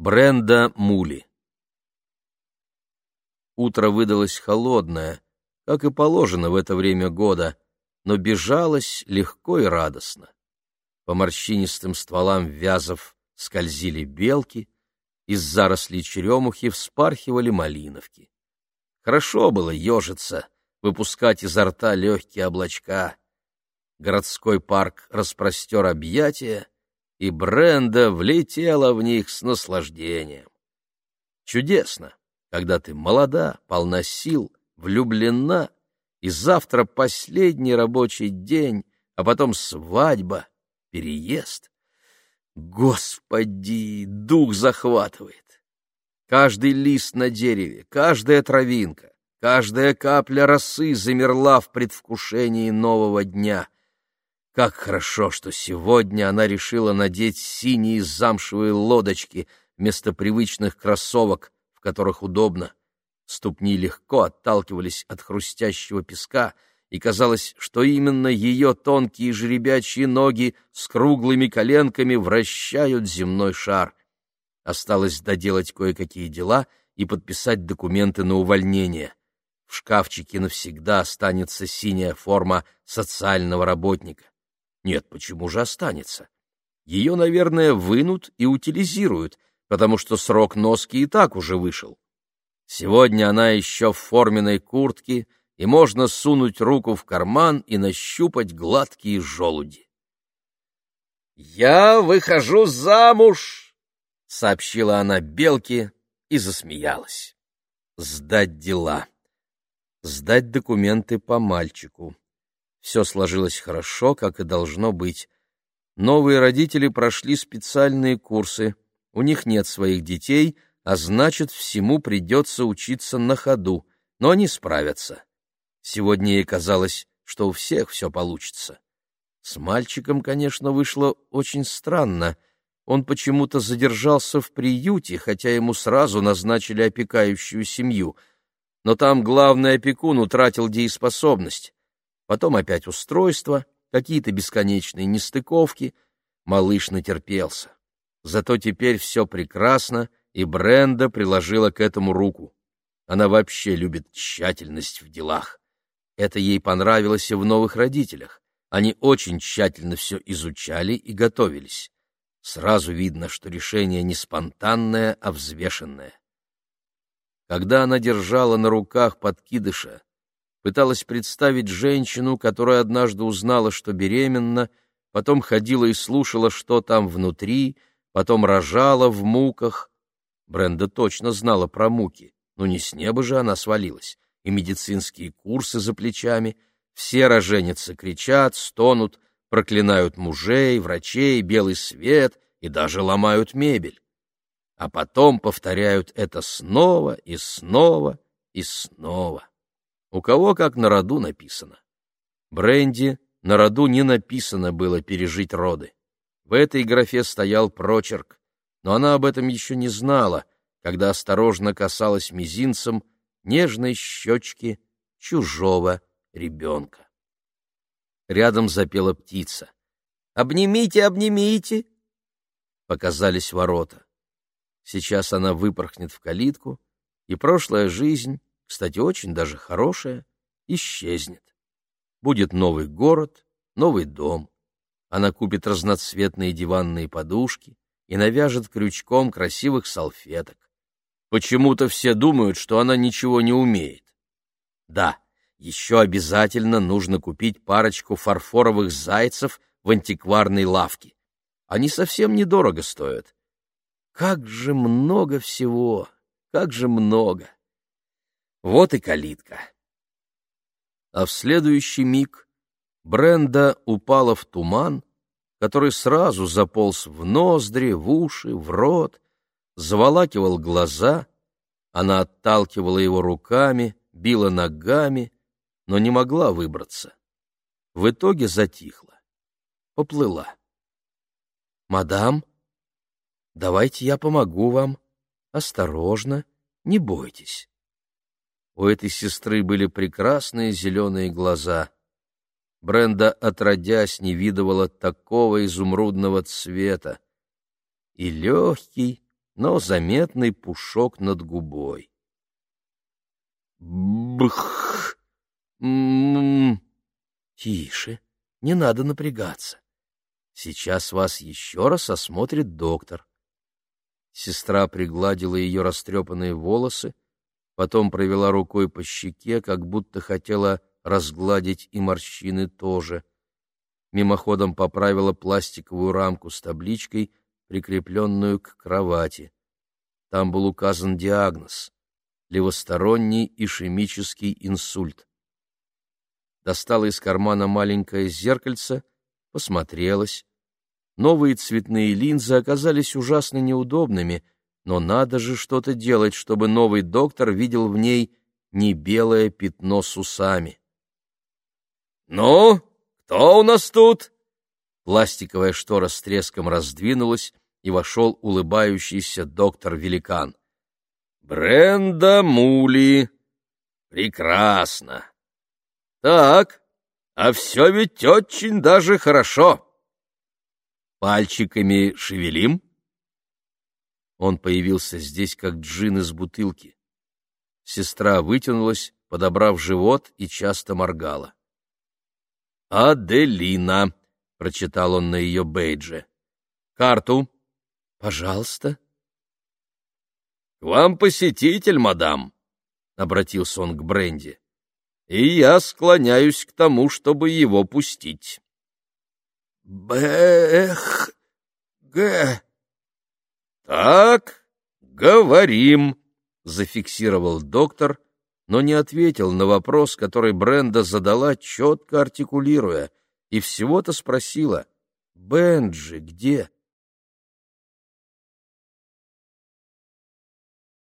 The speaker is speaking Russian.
Бренда Мули. Утро выдалось холодное, как и положено в это время года, но бежалось легко и радостно. По морщинистым стволам вязов скользили белки, из зарослей черемухи вспархивали малиновки. Хорошо было ежиться, выпускать изо рта легкие облачка. Городской парк распростер объятия, и Бренда влетела в них с наслаждением. Чудесно, когда ты молода, полна сил, влюблена, и завтра последний рабочий день, а потом свадьба, переезд. Господи, дух захватывает! Каждый лист на дереве, каждая травинка, каждая капля росы замерла в предвкушении нового дня. Как хорошо, что сегодня она решила надеть синие замшевые лодочки вместо привычных кроссовок, в которых удобно. Ступни легко отталкивались от хрустящего песка, и казалось, что именно ее тонкие жеребячьи ноги с круглыми коленками вращают земной шар. Осталось доделать кое-какие дела и подписать документы на увольнение. В шкафчике навсегда останется синяя форма социального работника. Нет, почему же останется? Ее, наверное, вынут и утилизируют, потому что срок носки и так уже вышел. Сегодня она еще в форменной куртке, и можно сунуть руку в карман и нащупать гладкие желуди. «Я выхожу замуж!» — сообщила она белке и засмеялась. Сдать дела. Сдать документы по мальчику. Все сложилось хорошо, как и должно быть. Новые родители прошли специальные курсы. У них нет своих детей, а значит, всему придется учиться на ходу, но они справятся. Сегодня ей казалось, что у всех все получится. С мальчиком, конечно, вышло очень странно. Он почему-то задержался в приюте, хотя ему сразу назначили опекающую семью. Но там главный опекун утратил дееспособность. Потом опять устройство, какие-то бесконечные нестыковки. Малыш натерпелся. Зато теперь все прекрасно, и Бренда приложила к этому руку. Она вообще любит тщательность в делах. Это ей понравилось и в новых родителях. Они очень тщательно все изучали и готовились. Сразу видно, что решение не спонтанное, а взвешенное. Когда она держала на руках подкидыша, пыталась представить женщину, которая однажды узнала, что беременна, потом ходила и слушала, что там внутри, потом рожала в муках. Бренда точно знала про муки, но не с неба же она свалилась, и медицинские курсы за плечами. Все роженицы кричат, стонут, проклинают мужей, врачей, белый свет и даже ломают мебель. А потом повторяют это снова и снова и снова. У кого как на роду написано. Бренде на роду не написано было пережить роды. В этой графе стоял прочерк, но она об этом еще не знала, когда осторожно касалась мизинцем нежной щечки чужого ребенка. Рядом запела птица. «Обнимите, обнимите!» Показались ворота. Сейчас она выпорхнет в калитку, и прошлая жизнь, кстати, очень даже хорошая, исчезнет. Будет новый город, новый дом. Она купит разноцветные диванные подушки и навяжет крючком красивых салфеток. Почему-то все думают, что она ничего не умеет. Да, еще обязательно нужно купить парочку фарфоровых зайцев в антикварной лавке. Они совсем недорого стоят. Как же много всего, как же много! Вот и калитка. А в следующий миг Бренда упала в туман, который сразу заполз в ноздри, в уши, в рот, заволакивал глаза. Она отталкивала его руками, била ногами, но не могла выбраться. В итоге затихла, поплыла. «Мадам, давайте я помогу вам. Осторожно, не бойтесь». У этой сестры были прекрасные зеленые глаза. Бренда, отродясь, не видывала такого изумрудного цвета. И легкий, но заметный пушок над губой. Бх! Тише, не надо напрягаться. Сейчас вас еще раз осмотрит доктор. Сестра пригладила ее растрепанные волосы, потом провела рукой по щеке, как будто хотела разгладить и морщины тоже. Мимоходом поправила пластиковую рамку с табличкой, прикрепленную к кровати. Там был указан диагноз — левосторонний ишемический инсульт. Достала из кармана маленькое зеркальце, посмотрелась. Новые цветные линзы оказались ужасно неудобными, но надо же что-то делать, чтобы новый доктор видел в ней не белое пятно с усами. «Ну, кто у нас тут?» Пластиковая штора с треском раздвинулась, и вошел улыбающийся доктор-великан. «Бренда Мули. Прекрасно. Так, а все ведь очень даже хорошо. Пальчиками шевелим?» Он появился здесь, как джин из бутылки. Сестра вытянулась, подобрав живот, и часто моргала. «Аделина», — прочитал он на ее бейдже. «Карту». «Пожалуйста». «К вам посетитель, мадам», — обратился он к Бренди, — «и я склоняюсь к тому, чтобы его пустить». «Бэх! Г!» «Так, говорим», — зафиксировал доктор, но не ответил на вопрос, который Бренда задала, четко артикулируя, и всего-то спросила: «Бенджи где?»